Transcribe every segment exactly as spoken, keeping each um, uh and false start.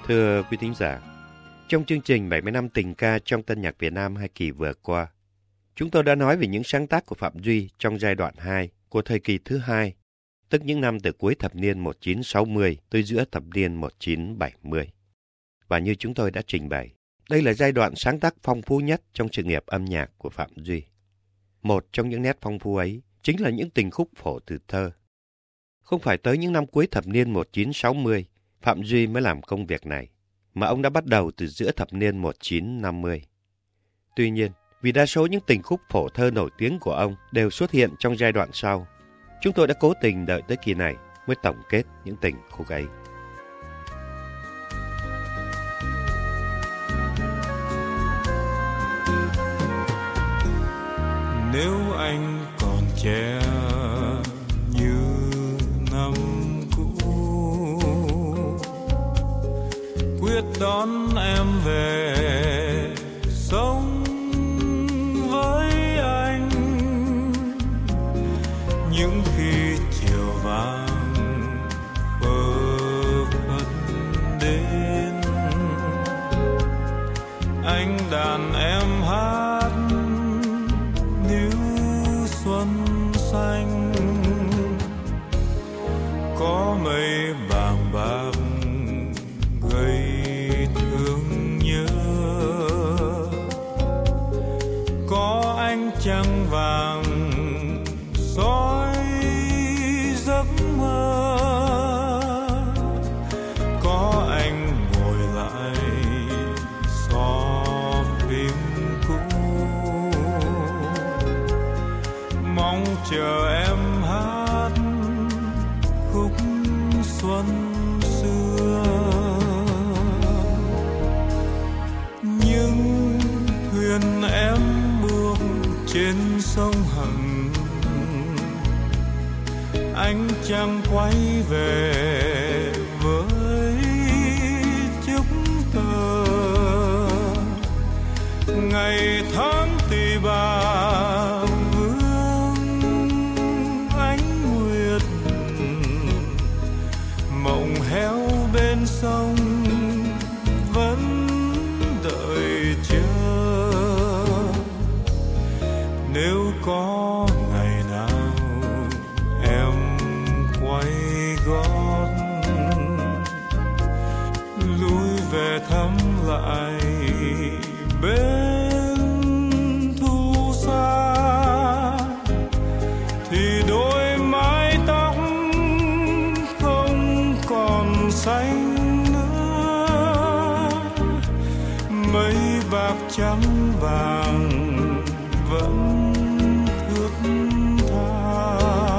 Thưa quý thính giả, trong chương trình bảy mươi năm tình ca trong tân nhạc Việt Nam hai kỳ vừa qua, chúng tôi đã nói về những sáng tác của Phạm Duy trong giai đoạn hai của thời kỳ thứ hai, tức những năm từ cuối thập niên một nghìn chín trăm sáu mươi tới giữa thập niên một nghìn chín trăm bảy mươi. Và như chúng tôi đã trình bày, đây là giai đoạn sáng tác phong phú nhất trong sự nghiệp âm nhạc của Phạm Duy. Một trong những nét phong phú ấy chính là những tình khúc phổ từ thơ. Không phải tới những năm cuối thập niên một nghìn chín trăm sáu mươi, Phạm Duy mới làm công việc này, mà ông đã bắt đầu từ giữa thập niên một nghìn chín trăm năm mươi. Tuy nhiên, vì đa số những tình khúc phổ thơ nổi tiếng của ông đều xuất hiện trong giai đoạn sau, chúng tôi đã cố tình đợi tới kỳ này mới tổng kết những tình khúc ấy. Nếu anh còn trẻ như năm cũ, quyết đón em về sống với anh. Những khi chiều vàng phơ phất đến, anh đàn em hát níu xuân xanh. Có mây bàng bạc gây thương nhớ, có ánh trăng vàng soi giấc mơ, có anh ngồi lại xò phim cũ, mong chờ em hát khúc xuân xưa. Nhưng thuyền em bước trên sông Hằng, anh chẳng quay về với chiếc tờ. Ngày tháng tì bà vương ánh nguyệt, mộng héo bên sông vẫn đợi chờ. Nếu có ngày nào em quay gót lui về thăm lại bên thu xa, thì đôi mái tóc không còn xanh nữa, mây bạc trắng vàng vẫn thướt tha.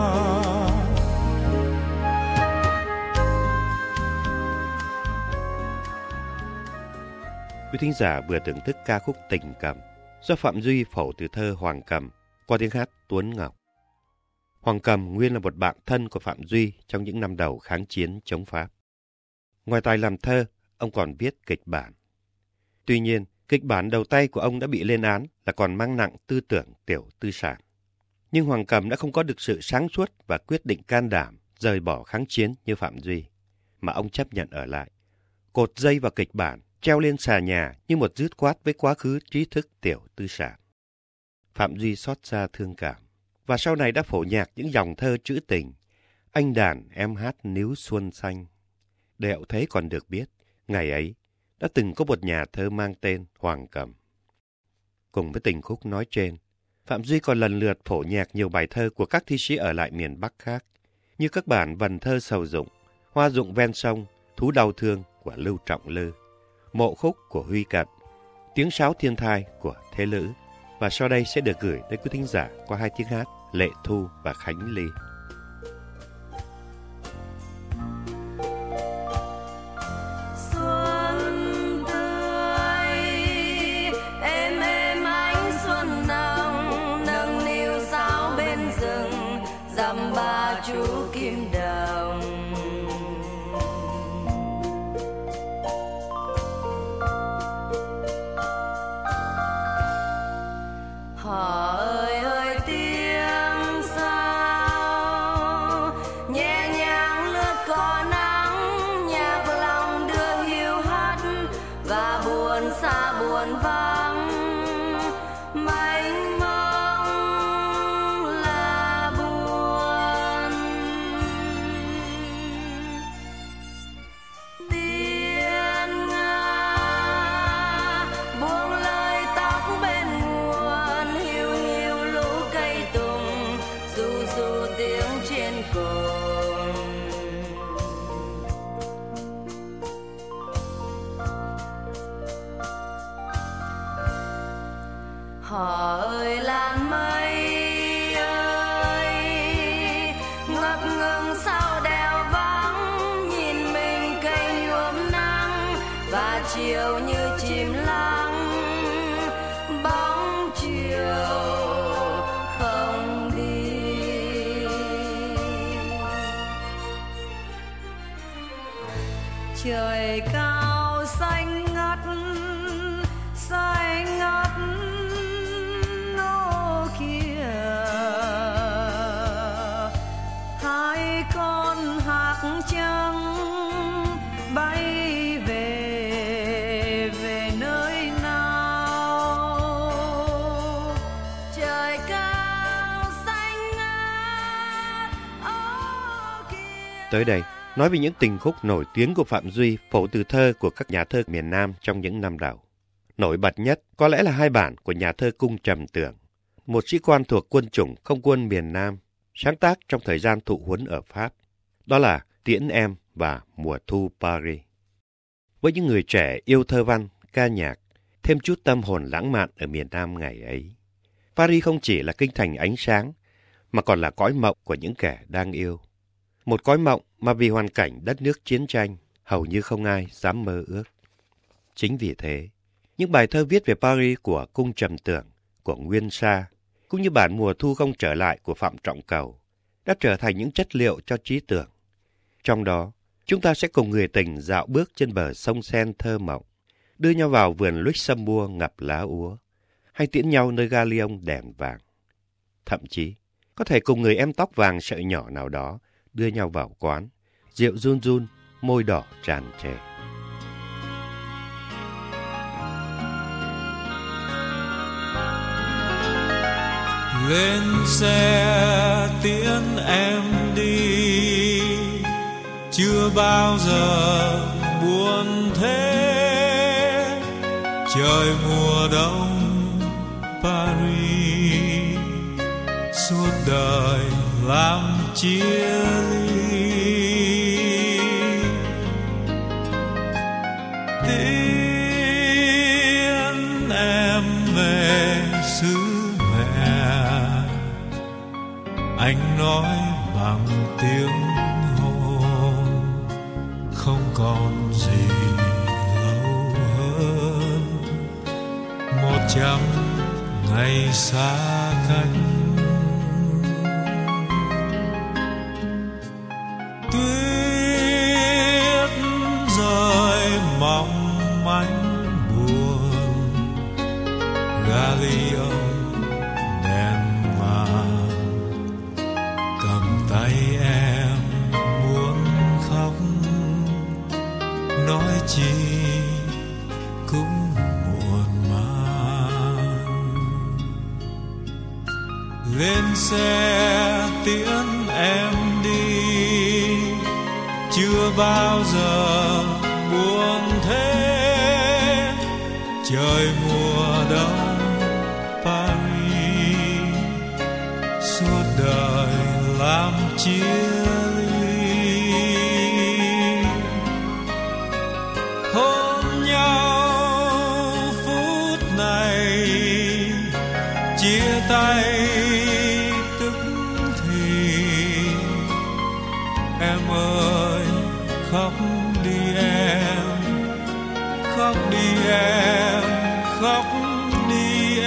Quý thính giả vừa thưởng thức ca khúc Tình Cầm do Phạm Duy phổ từ thơ Hoàng Cầm qua tiếng hát Tuấn Ngọc. Hoàng Cầm nguyên là một bạn thân của Phạm Duy trong những năm đầu kháng chiến chống Pháp. Ngoài tài làm thơ, ông còn viết kịch bản. Tuy nhiên, kịch bản đầu tay của ông đã bị lên án là còn mang nặng tư tưởng tiểu tư sản. Nhưng Hoàng Cầm đã không có được sự sáng suốt và quyết định can đảm rời bỏ kháng chiến như Phạm Duy, mà ông chấp nhận ở lại, cột dây vào kịch bản, treo lên xà nhà như một dứt khoát với quá khứ trí thức tiểu tư sản. Phạm Duy xót xa thương cảm, và sau này đã phổ nhạc những dòng thơ trữ tình, anh đàn em hát níu xuân xanh. Để hậu thế còn được biết, ngày ấy đã từng có một nhà thơ mang tên Hoàng Cầm. Cùng với tình khúc nói trên, Phạm Duy còn lần lượt phổ nhạc nhiều bài thơ của các thi sĩ ở lại miền Bắc khác, như các bản vần thơ Sầu Dụng, Hoa Dụng Ven Sông, Thú Đau Thương của Lưu Trọng Lư, Mộ Khúc của Huy Cận, Tiếng Sáo Thiên Thai của Thế Lữ, và sau đây sẽ được gửi tới quý thính giả qua hai tiếng hát Lệ Thu và Khánh Ly. Chú Kim Đồng họ ơi ơi tiếng sao nhẹ nhàng lướt cỏ nắng, nhạc lòng đưa hiu hắt buồn vắng, mênh mông là buồn. Tiên Nga buông lời tóc bên nguồn, hiu hiu lũ cây tùng, ru ru tiếng trên cồn. Họ ơi làn mây ơi, ngập ngừng sau đèo vắng, nhìn mình cây nhuộm nắng và chiều như chìm lắng, bóng chiều không đi. Trời cao xanh ngắt, xanh ngắt nô kia, hai con hạc trắng bay về về nơi nào. Trời cao xanh ngắt ô kia. Tới đây, nói về những tình khúc nổi tiếng của Phạm Duy, phổ từ thơ của các nhà thơ miền Nam trong những năm đầu. Nổi bật nhất có lẽ là hai bản của nhà thơ Cung Trầm Tưởng, một sĩ quan thuộc quân chủng không quân miền Nam, sáng tác trong thời gian thụ huấn ở Pháp. Đó là Tiễn Em và Mùa Thu Paris. Với những người trẻ yêu thơ văn, ca nhạc, thêm chút tâm hồn lãng mạn ở miền Nam ngày ấy, Paris không chỉ là kinh thành ánh sáng, mà còn là cõi mộng của những kẻ đang yêu. Một cõi mộng mà vì hoàn cảnh đất nước chiến tranh, hầu như không ai dám mơ ước. Chính vì thế, những bài thơ viết về Paris của Cung Trầm Tưởng, của Nguyên Sa, cũng như bản Mùa Thu Không Trở Lại của Phạm Trọng Cầu, đã trở thành những chất liệu cho trí tưởng. Trong đó, chúng ta sẽ cùng người tình dạo bước trên bờ sông Sen thơ mộng, đưa nhau vào vườn Luxembourg ngập lá úa, hay tiễn nhau nơi ga Lyon đèn vàng. Thậm chí, có thể cùng người em tóc vàng sợi nhỏ nào đó đưa nhau vào quán, rượu run run, môi đỏ tràn trề. Lên xe tiễn em đi, chưa bao giờ buồn thế. Trời mùa đông Paris, suốt đời làm chia ly. Tiễn em về xứ anh nói bằng tiếng hôn, không còn gì lâu hơn một trăm ngày xa cách. Tuyết rơi mong manh buồn, ga Lyon đèn vàng, cầm tay em muốn khóc, nói chi cũng muộn màng. Lên xe tiễn em đi, chưa bao giờ buồn thế. Trời mùa đông Paris, suốt đời làm chia ly. Hôn nhau phút này, chia tay tức thì. Em ơi khóc đi em, khóc đi em, khóc đi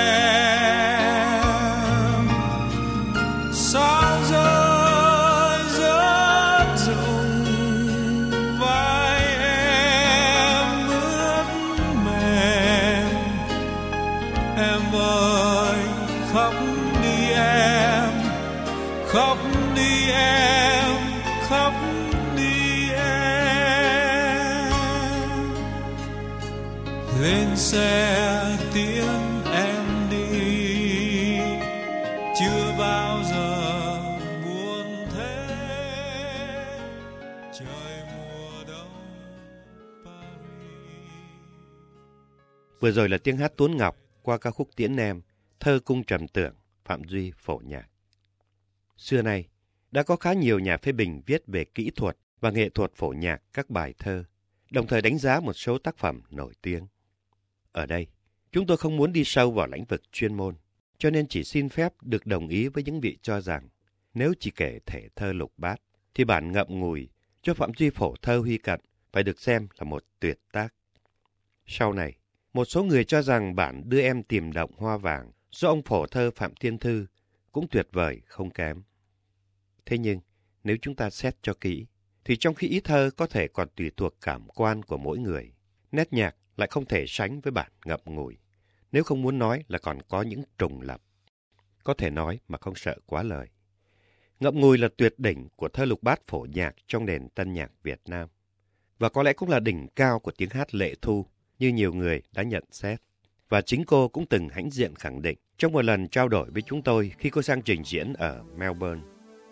em. Sao rơi rớt rụng vai em ướt mềm. Em ơi khóc đi em, khóc đi em, khóc đi em. lên xe tiễn em đi, chưa bao giờ buồn thế, trời mùa đông Paris. Vừa rồi là tiếng hát Tuấn Ngọc qua ca khúc Tiễn Em, thơ cung trầm tưởng, Phạm Duy phổ nhạc. Xưa nay, đã có khá nhiều nhà phê bình viết về kỹ thuật và nghệ thuật phổ nhạc các bài thơ, đồng thời đánh giá một số tác phẩm nổi tiếng. Ở đây, chúng tôi không muốn đi sâu vào lĩnh vực chuyên môn, cho nên chỉ xin phép được đồng ý với những vị cho rằng nếu chỉ kể thể thơ lục bát, thì bản Ngậm Ngùi cho Phạm Duy phổ thơ Huy Cận phải được xem là một tuyệt tác. Sau này, một số người cho rằng bản Đưa Em Tìm Động Hoa Vàng do ông phổ thơ Phạm Thiên Thư cũng tuyệt vời không kém. Thế nhưng, nếu chúng ta xét cho kỹ, thì trong khi ý thơ có thể còn tùy thuộc cảm quan của mỗi người, nét nhạc lại không thể sánh với bản Ngậm Ngùi, nếu không muốn nói là còn có những trùng lặp. Có thể nói mà không sợ quá lời. Ngậm Ngùi là tuyệt đỉnh của thơ lục bát phổ nhạc trong nền tân nhạc Việt Nam, và có lẽ cũng là đỉnh cao của tiếng hát Lệ Thu, như nhiều người đã nhận xét. Và chính cô cũng từng hãnh diện khẳng định trong một lần trao đổi với chúng tôi khi cô sang trình diễn ở Melbourne.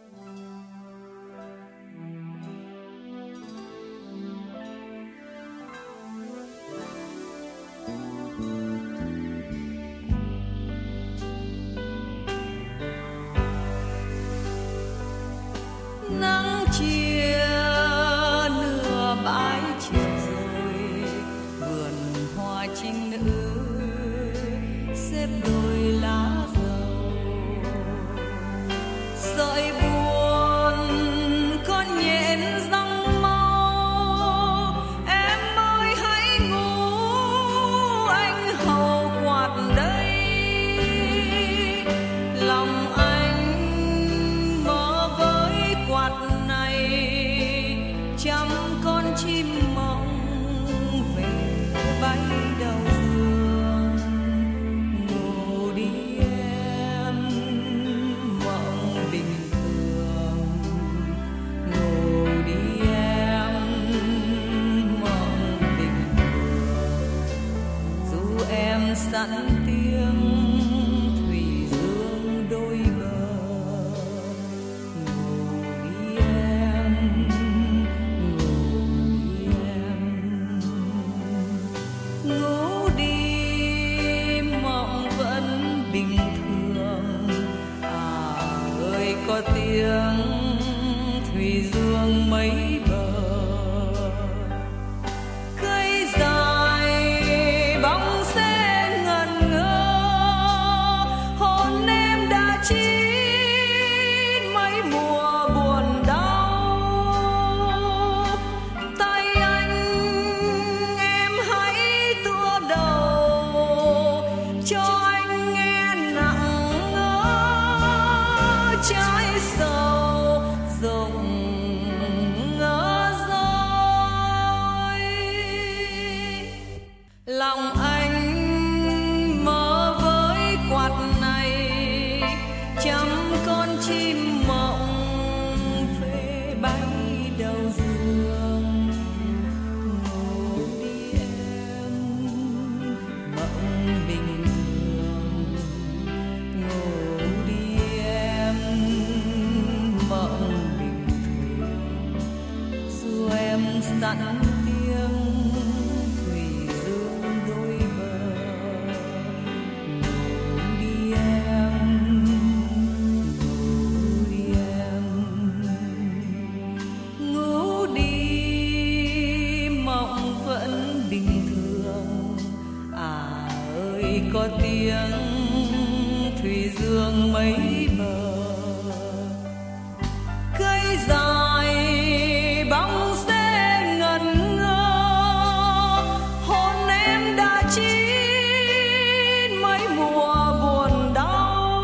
Nắng chia nửa bãi chiều rồi, vườn hoa trinh nữ xếp đôi lá dầu, sợi buồn con nhện răng mau, em ơi hãy ngủ, anh hầu quạt đây, lòng anh mơ với quạt này, trăm con chim mộng về bay đầu giường. Ngủ đi em, mộng bình thường, ngủ đi em, mộng bình thường, dù em sẵn tiếng thủy dương đôi bờ. Ngủ đi em, ngủ đi em, ngủ đi mộng vẫn bình thường. À ơi có tiếng thủy dương mấy bờ, cây dài bóng sẽ ngẩn ngơ, hồn em đã chín mấy mùa buồn đau. Tay anh em hãy tựa đầu, cho anh nghe nặng ngỡ trái sầu rụng ngỡ rồi. Lòng anh mơ với quạt này, trăm con chim mộng về bay đầu giường. Ngủ đi em, mộng bình thường, ngủ đi em, mộng bình thường, dù em sẵn tiếng thủy dương đôi bờ. Ngủ đi em, ngủ đi em, ngủ đi mộng vẫn bình thường. À ơi có tiếng thủy dương mấy bờ, cây dài bóng sẽ ngẩn ngơ, hồn em đã chín mấy mùa buồn đau.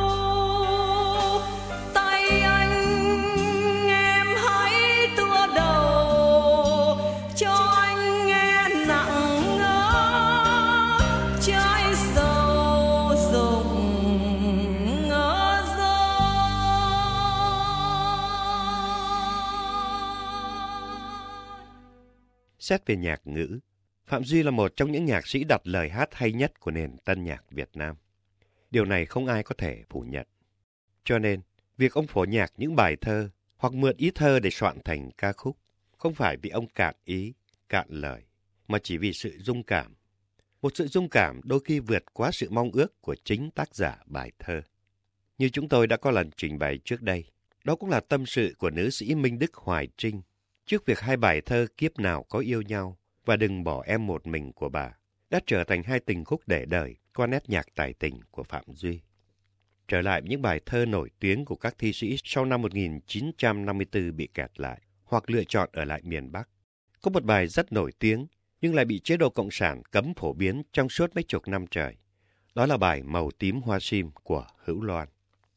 Tay anh em hãy tựa đầu, cho anh nghe nặng ngỡ trái sầu rụng ngỡ rồi. Xét về nhạc ngữ, Phạm Duy là một trong những nhạc sĩ đặt lời hát hay nhất của nền tân nhạc Việt Nam. Điều này không ai có thể phủ nhận. Cho nên, việc ông phổ nhạc những bài thơ hoặc mượn ý thơ để soạn thành ca khúc không phải vì ông cạn ý, cạn lời, mà chỉ vì sự dung cảm. Một sự dung cảm đôi khi vượt quá sự mong ước của chính tác giả bài thơ. Như chúng tôi đã có lần trình bày trước đây, đó cũng là tâm sự của nữ sĩ Minh Đức Hoài Trinh trước việc hai bài thơ Kiếp Nào Có Yêu Nhau và Đừng Bỏ Em Một Mình của bà đã trở thành hai tình khúc để đời qua nét nhạc tài tình của Phạm Duy. Trở lại những bài thơ nổi tiếng của các thi sĩ sau năm một nghìn chín trăm năm mươi tư bị kẹt lại hoặc lựa chọn ở lại miền Bắc. Có một bài rất nổi tiếng nhưng lại bị chế độ Cộng sản cấm phổ biến trong suốt mấy chục năm trời. Đó là bài Màu Tím Hoa Sim của Hữu Loan.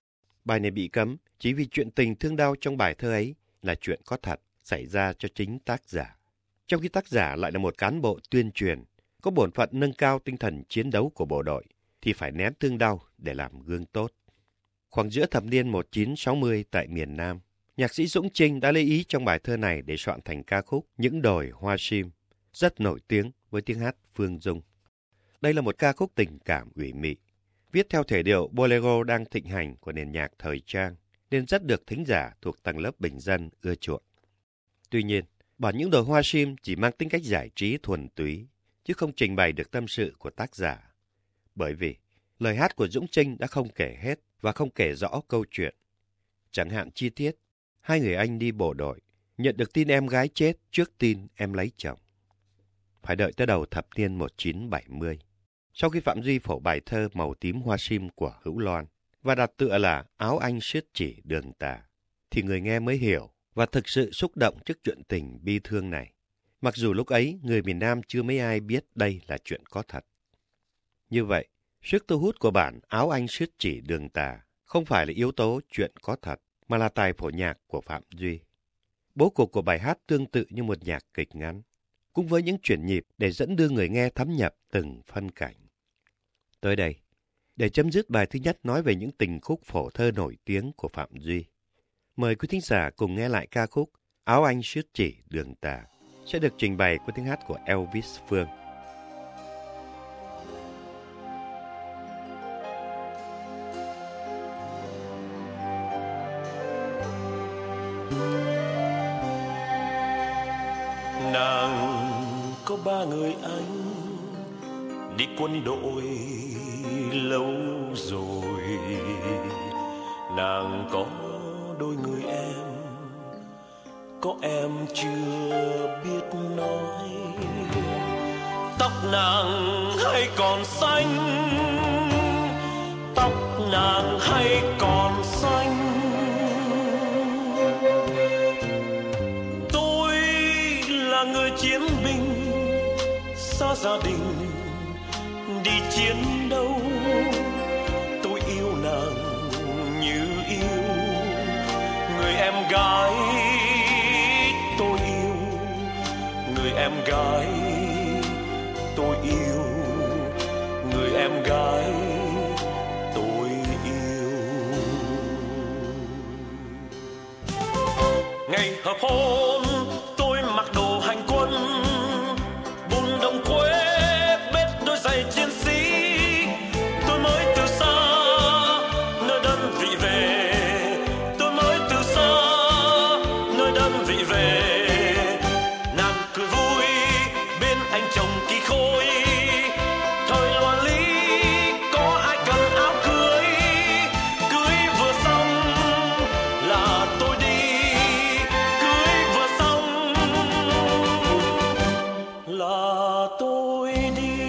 Bài này bị cấm chỉ vì chuyện tình thương đau trong bài thơ ấy là chuyện có thật xảy ra cho chính tác giả. Trong khi tác giả lại là một cán bộ tuyên truyền, có bổn phận nâng cao tinh thần chiến đấu của bộ đội, thì phải nén thương đau để làm gương tốt. Khoảng giữa thập niên một nghìn chín trăm sáu mươi tại miền Nam, nhạc sĩ Dũng Chinh đã lấy ý trong bài thơ này để soạn thành ca khúc Những Đồi Hoa Sim, rất nổi tiếng với tiếng hát Phương Dung. Đây là một ca khúc tình cảm ủy mị, viết theo thể điệu bolero đang thịnh hành của nền nhạc thời trang, nên rất được thính giả thuộc tầng lớp bình dân ưa chuộng. Tuy nhiên, bản Những Đồi Hoa Sim chỉ mang tính cách giải trí thuần túy, chứ không trình bày được tâm sự của tác giả. Bởi vì, lời hát của Dũng Chinh đã không kể hết và không kể rõ câu chuyện. Chẳng hạn chi tiết, hai người anh đi bộ đội, nhận được tin em gái chết trước tin em lấy chồng. Phải đợi tới đầu thập niên một nghìn chín trăm bảy mươi, sau khi Phạm Duy phổ bài thơ Màu Tím Hoa Sim của Hữu Loan và đặt tựa là Áo Anh Siết Chỉ Đường Tà, thì người nghe mới hiểu và thực sự xúc động trước chuyện tình bi thương này. Mặc dù lúc ấy người miền Nam chưa mấy ai biết đây là chuyện có thật. Như vậy, sức thu hút của bản Áo Anh Siết Chỉ Đường Tà không phải là yếu tố chuyện có thật, mà là tài phổ nhạc của Phạm Duy. Bố cục của bài hát tương tự như một nhạc kịch ngắn, cũng với những chuyển nhịp để dẫn đưa người nghe thấm nhập từng phân cảnh. Tới đây, để chấm dứt bài thứ nhất nói về những tình khúc phổ thơ nổi tiếng của Phạm Duy, mời quý thính giả cùng nghe lại ca khúc Áo Anh Siết Chỉ Đường Tà, sẽ được trình bày qua tiếng hát của Elvis Phương. Nàng có ba người anh đi quân đội lâu rồi, nàng có đôi người em, có em chưa biết nói. Tóc nàng hay còn xanh, tóc nàng hay còn xanh. Tôi là người chiến binh xa gia đình đi chiến đấu. Tôi yêu nàng như yêu người em gái tôi yêu, người em gái tôi yêu, người em gái tôi yêu. Ngày hợp hôn tôi mặc đồ hành quân, bùn đồng quê bết đôi giày chiến sĩ. Tôi mới từ xa nơi đơn vị về, tôi mới từ xa nơi đơn vị về. Nàng cười vui bên anh chồng kỳ khôi, thời loạn lý có ai cần áo cưới. Cưới vừa xong là tôi đi, cưới vừa xong là tôi đi.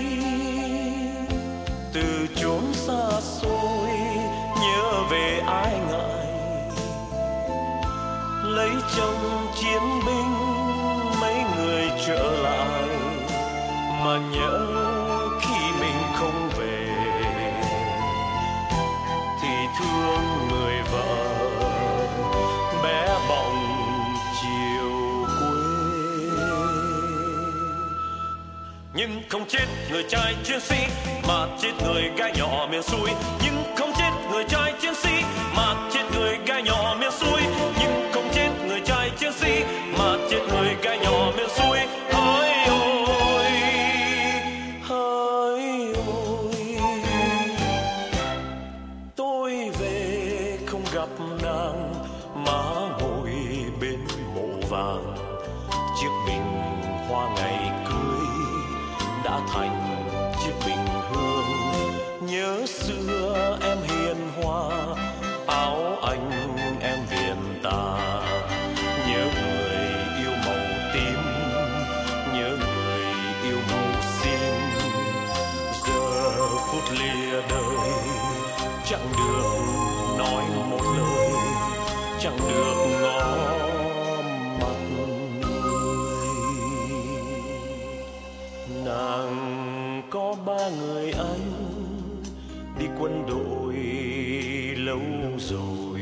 Từ chốn xa xôi nhớ về ai ngại, lấy chồng chiến binh mấy người trở lại. Mà nhớ khi mình không về thì thương người vợ bé bỏng chiều quê. Nhưng không chết người trai chiến sĩ, mà chết người gai nhỏ miền xuôi. Nhưng không chết người trai chiến sĩ, mà chết người gai nhỏ miền xuôi. Nhưng không chết người trai chiến sĩ, mà chết người gai nhỏ miền xuôi. Ôi ôi đã thành chiếc bình hương. Nhớ xưa em hiền hòa, áo anh em viền tà. Nhớ người yêu màu tím, nhớ người yêu màu xin. Giờ phút lìa đời chẳng được nói một lời, chẳng được ngó mặt người. Nàng có ba người anh đi quân đội lâu rồi.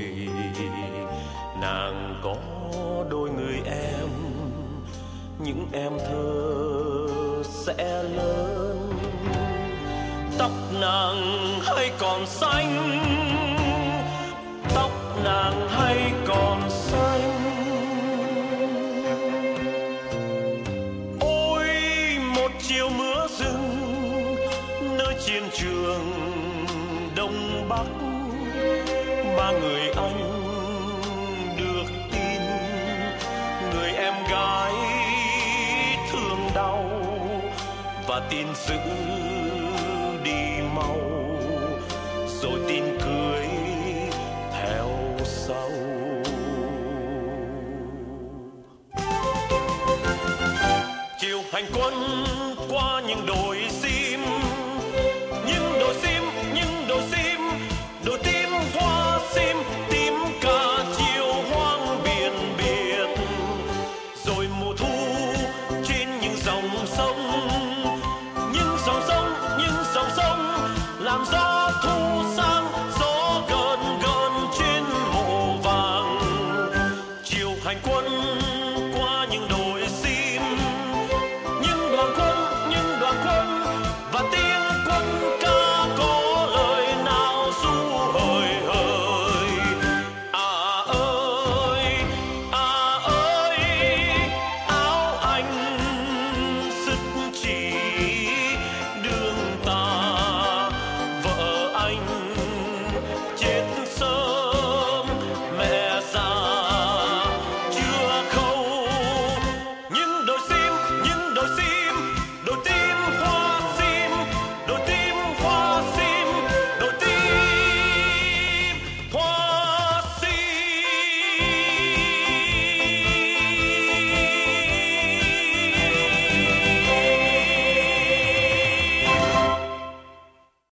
Nàng có đôi người em, những em thơ sẽ lớn. Tóc nàng hay còn xanh, tóc nàng hay còn xanh. Ôi một chiều mưa rừng nơi chiến trường Đông Bắc, ba người anh được tin người em gái thương đau, và tin giữ đi mau, rồi tin cưới theo sau. Chiều hành quân qua những đồi